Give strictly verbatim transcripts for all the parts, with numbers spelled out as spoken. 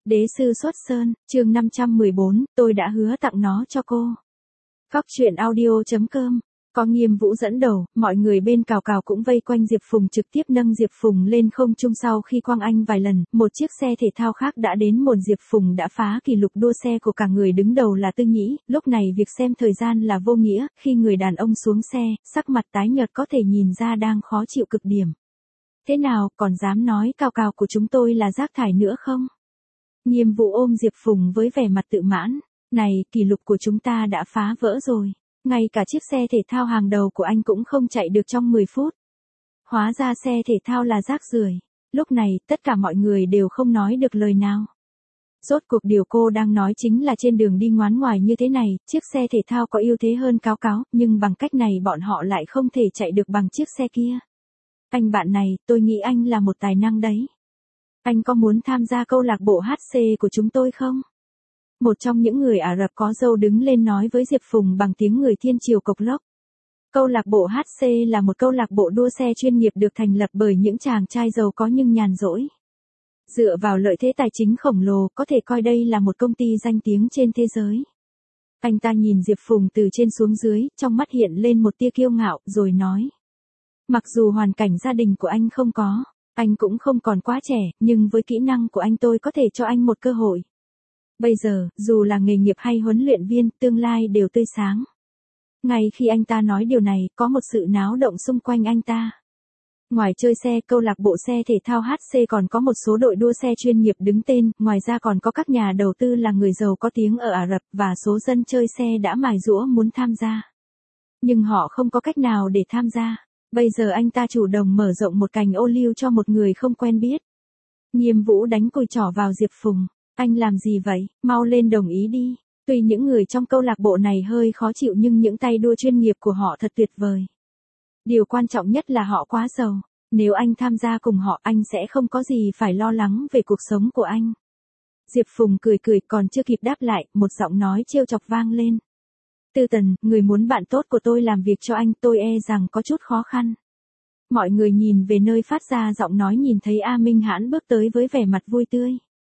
Đế sư xuất sơn, chương năm trăm mười bốn, tôi đã hứa tặng nó cho cô. Cóc truyện audio chấm com. Có Nghiêm Vũ dẫn đầu, mọi người bên cào cào cũng vây quanh Diệp Phùng trực tiếp nâng Diệp Phùng lên không trung. Sau khi quăng anh vài lần, một chiếc xe thể thao khác đã đến muộn. Diệp Phùng đã phá kỷ lục đua xe của cả người đứng đầu là Tư Nhĩ, lúc này việc xem thời gian là vô nghĩa, khi người đàn ông xuống xe, sắc mặt tái nhợt có thể nhìn ra đang khó chịu cực điểm. Thế nào, còn dám nói cào cào của chúng tôi là rác thải nữa không? Nghiêm Vũ ôm Diệp Phùng với vẻ mặt tự mãn, này, kỷ lục của chúng ta đã phá vỡ rồi. Ngay cả chiếc xe thể thao hàng đầu của anh cũng không chạy được trong mười phút. Hóa ra xe thể thao là rác rưởi. Lúc này, tất cả mọi người đều không nói được lời nào. Rốt cuộc điều cô đang nói chính là trên đường đi ngoán ngoài như thế này, chiếc xe thể thao có ưu thế hơn cáo cáo, nhưng bằng cách này bọn họ lại không thể chạy được bằng chiếc xe kia. Anh bạn này, tôi nghĩ anh là một tài năng đấy. Anh có muốn tham gia câu lạc bộ hát xê của chúng tôi không? Một trong những người Ả Rập có râu đứng lên nói với Diệp Phùng bằng tiếng người Thiên Triều cộc lốc. Câu lạc bộ hát xê là một câu lạc bộ đua xe chuyên nghiệp được thành lập bởi những chàng trai giàu có nhưng nhàn rỗi. Dựa vào lợi thế tài chính khổng lồ, có thể coi đây là một công ty danh tiếng trên thế giới. Anh ta nhìn Diệp Phùng từ trên xuống dưới, trong mắt hiện lên một tia kiêu ngạo, rồi nói. Mặc dù hoàn cảnh gia đình của anh không có, anh cũng không còn quá trẻ, nhưng với kỹ năng của anh tôi có thể cho anh một cơ hội. Bây giờ, dù là nghề nghiệp hay huấn luyện viên, tương lai đều tươi sáng. Ngay khi anh ta nói điều này, có một sự náo động xung quanh anh ta. Ngoài chơi xe, câu lạc bộ xe thể thao hát xê còn có một số đội đua xe chuyên nghiệp đứng tên, ngoài ra còn có các nhà đầu tư là người giàu có tiếng ở Ả Rập, và số dân chơi xe đã mài giũa muốn tham gia. Nhưng họ không có cách nào để tham gia. Bây giờ anh ta chủ động mở rộng một cành ô liu cho một người không quen biết. Nghiêm Vũ đánh cùi trỏ vào Diệp Phùng. Anh làm gì vậy, mau lên đồng ý đi. Tuy những người trong câu lạc bộ này hơi khó chịu nhưng những tay đua chuyên nghiệp của họ thật tuyệt vời. Điều quan trọng nhất là họ quá giàu. Nếu anh tham gia cùng họ anh sẽ không có gì phải lo lắng về cuộc sống của anh. Diệp Phùng cười cười còn chưa kịp đáp lại, một giọng nói trêu chọc vang lên. Tư Tần, người muốn bạn tốt của tôi làm việc cho anh, tôi e rằng có chút khó khăn. Mọi người nhìn về nơi phát ra giọng nói nhìn thấy A Minh Hãn bước tới với vẻ mặt vui tươi.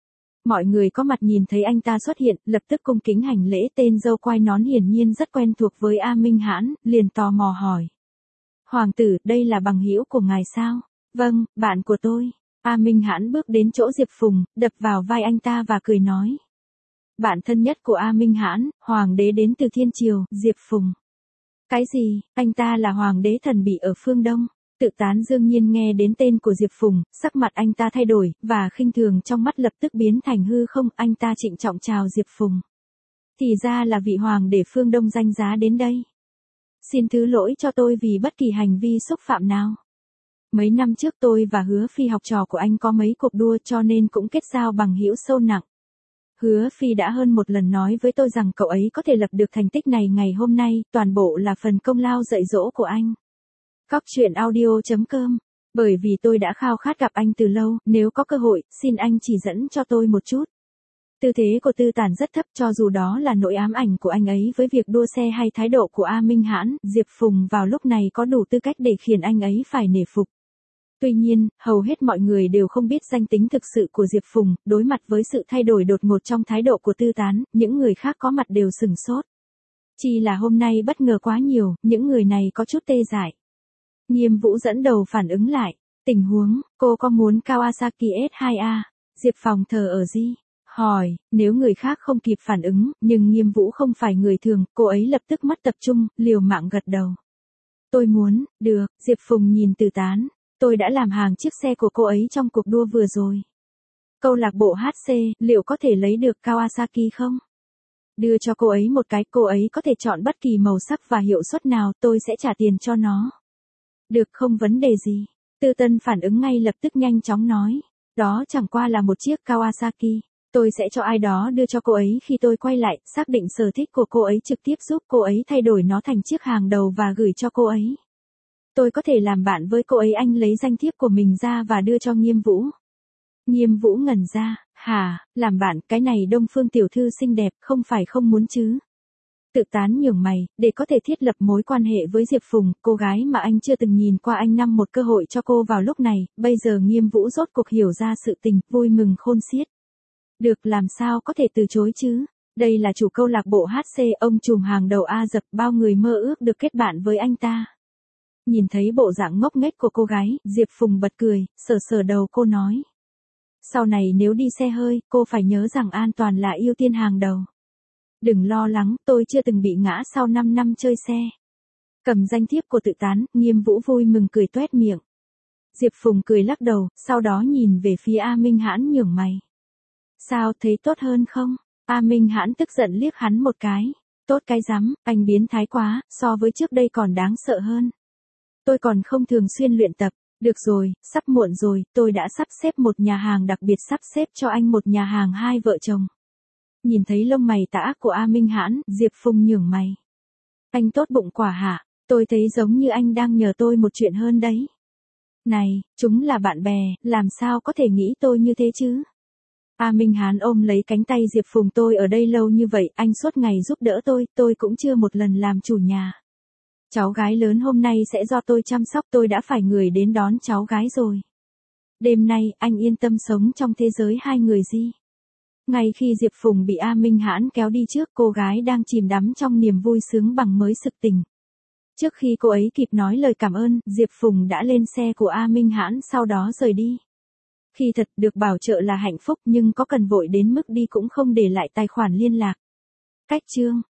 Mọi người có mặt nhìn thấy anh ta xuất hiện, lập tức cung kính hành lễ. Tên dâu quai nón hiển nhiên rất quen thuộc với A Minh Hãn, liền tò mò hỏi. Hoàng tử, đây là bằng hữu của ngài sao? Vâng, bạn của tôi. A Minh Hãn bước đến chỗ Diệp Phùng, đập vào vai anh ta và cười nói. Bạn thân nhất của A Minh Hãn, hoàng đế đến từ Thiên Triều, Diệp Phùng. Cái gì, anh ta là hoàng đế thần bị ở phương Đông? Tự Tán Dương Nhiên nghe đến tên của Diệp Phùng, sắc mặt anh ta thay đổi, và khinh thường trong mắt lập tức biến thành hư không. Anh ta trịnh trọng chào Diệp Phùng. Thì ra là vị hoàng đế phương Đông danh giá đến đây. Xin thứ lỗi cho tôi vì bất kỳ hành vi xúc phạm nào. Mấy năm trước tôi và Hứa Phi học trò của anh có mấy cuộc đua cho nên cũng kết giao bằng hữu sâu nặng. Hứa Phi đã hơn một lần nói với tôi rằng cậu ấy có thể lập được thành tích này ngày hôm nay, toàn bộ là phần công lao dạy dỗ của anh. Cóc truyện audio chấm com. Bởi vì tôi đã khao khát gặp anh từ lâu, nếu có cơ hội, xin anh chỉ dẫn cho tôi một chút. Tư thế của Tư Tản rất thấp, cho dù đó là nỗi ám ảnh của anh ấy với việc đua xe hay thái độ của A Minh Hãn, Diệp Phùng vào lúc này có đủ tư cách để khiến anh ấy phải nể phục. Tuy nhiên, hầu hết mọi người đều không biết danh tính thực sự của Diệp Phùng, đối mặt với sự thay đổi đột ngột trong thái độ của Tư Tán, những người khác có mặt đều sửng sốt. Chỉ là hôm nay bất ngờ quá nhiều, những người này có chút tê dại. Nghiêm Vũ dẫn đầu phản ứng lại. Tình huống, cô có muốn Kawasaki S hai A? Diệp Phùng thờ ở gì? Hỏi, nếu người khác không kịp phản ứng, nhưng Nghiêm Vũ không phải người thường, cô ấy lập tức mất tập trung, liều mạng gật đầu. Tôi muốn, được, Diệp Phùng nhìn Tư Tán. Tôi đã làm hàng chiếc xe của cô ấy trong cuộc đua vừa rồi. Câu lạc bộ hát xê, liệu có thể lấy được Kawasaki không? Đưa cho cô ấy một cái, cô ấy có thể chọn bất kỳ màu sắc và hiệu suất nào, tôi sẽ trả tiền cho nó. Được, không vấn đề gì. Tư Tân phản ứng ngay lập tức nhanh chóng nói. Đó chẳng qua là một chiếc Kawasaki. Tôi sẽ cho ai đó đưa cho cô ấy khi tôi quay lại, xác định sở thích của cô ấy trực tiếp giúp cô ấy thay đổi nó thành chiếc hàng đầu và gửi cho cô ấy. Tôi có thể làm bạn với cô ấy. Anh lấy danh thiếp của mình ra và đưa cho Nghiêm Vũ. Nghiêm Vũ ngẩn ra, hả, làm bạn, cái này Đông Phương tiểu thư xinh đẹp, không phải không muốn chứ. Tự Tán nhướng mày, để có thể thiết lập mối quan hệ với Diệp Phùng, cô gái mà anh chưa từng nhìn qua, anh nắm một cơ hội cho cô vào lúc này, bây giờ Nghiêm Vũ rốt cuộc hiểu ra sự tình, vui mừng khôn xiết. Được, làm sao có thể từ chối chứ? Đây là chủ câu lạc bộ hát xê, ông trùm hàng đầu A Dập, bao người mơ ước được kết bạn với anh ta. Nhìn thấy bộ dạng ngốc nghếch của cô gái, Diệp Phùng bật cười, sờ sờ đầu cô nói. Sau này nếu đi xe hơi, cô phải nhớ rằng an toàn là ưu tiên hàng đầu. Đừng lo lắng, tôi chưa từng bị ngã sau năm năm chơi xe. Cầm danh thiếp của tự tán, Nghiêm Vũ vui mừng cười toét miệng. Diệp Phùng cười lắc đầu, sau đó nhìn về phía A Minh Hãn nhướng mày. Sao, thấy tốt hơn không? A Minh Hãn tức giận liếc hắn một cái. Tốt cái rắm, anh biến thái quá, so với trước đây còn đáng sợ hơn. Tôi còn không thường xuyên luyện tập. Được rồi, sắp muộn rồi, tôi đã sắp xếp một nhà hàng đặc biệt sắp xếp cho anh một nhà hàng hai vợ chồng. Nhìn thấy lông mày tà ác của A Minh Hãn, Diệp Phùng nhướng mày. Anh tốt bụng quả hả? Tôi thấy giống như anh đang nhờ tôi một chuyện hơn đấy. Này, chúng là bạn bè, làm sao có thể nghĩ tôi như thế chứ? A Minh Hán ôm lấy cánh tay Diệp Phùng, tôi ở đây lâu như vậy, anh suốt ngày giúp đỡ tôi, tôi cũng chưa một lần làm chủ nhà. Cháu gái lớn hôm nay sẽ do tôi chăm sóc, tôi đã phải người đến đón cháu gái rồi. Đêm nay, anh yên tâm sống trong thế giới hai người gì. Ngay khi Diệp Phùng bị A Minh Hãn kéo đi trước, cô gái đang chìm đắm trong niềm vui sướng bằng mới sực tỉnh. Trước khi cô ấy kịp nói lời cảm ơn, Diệp Phùng đã lên xe của A Minh Hãn sau đó rời đi. Khi thật được bảo trợ là hạnh phúc, nhưng có cần vội đến mức đi cũng không để lại tài khoản liên lạc. Cách chương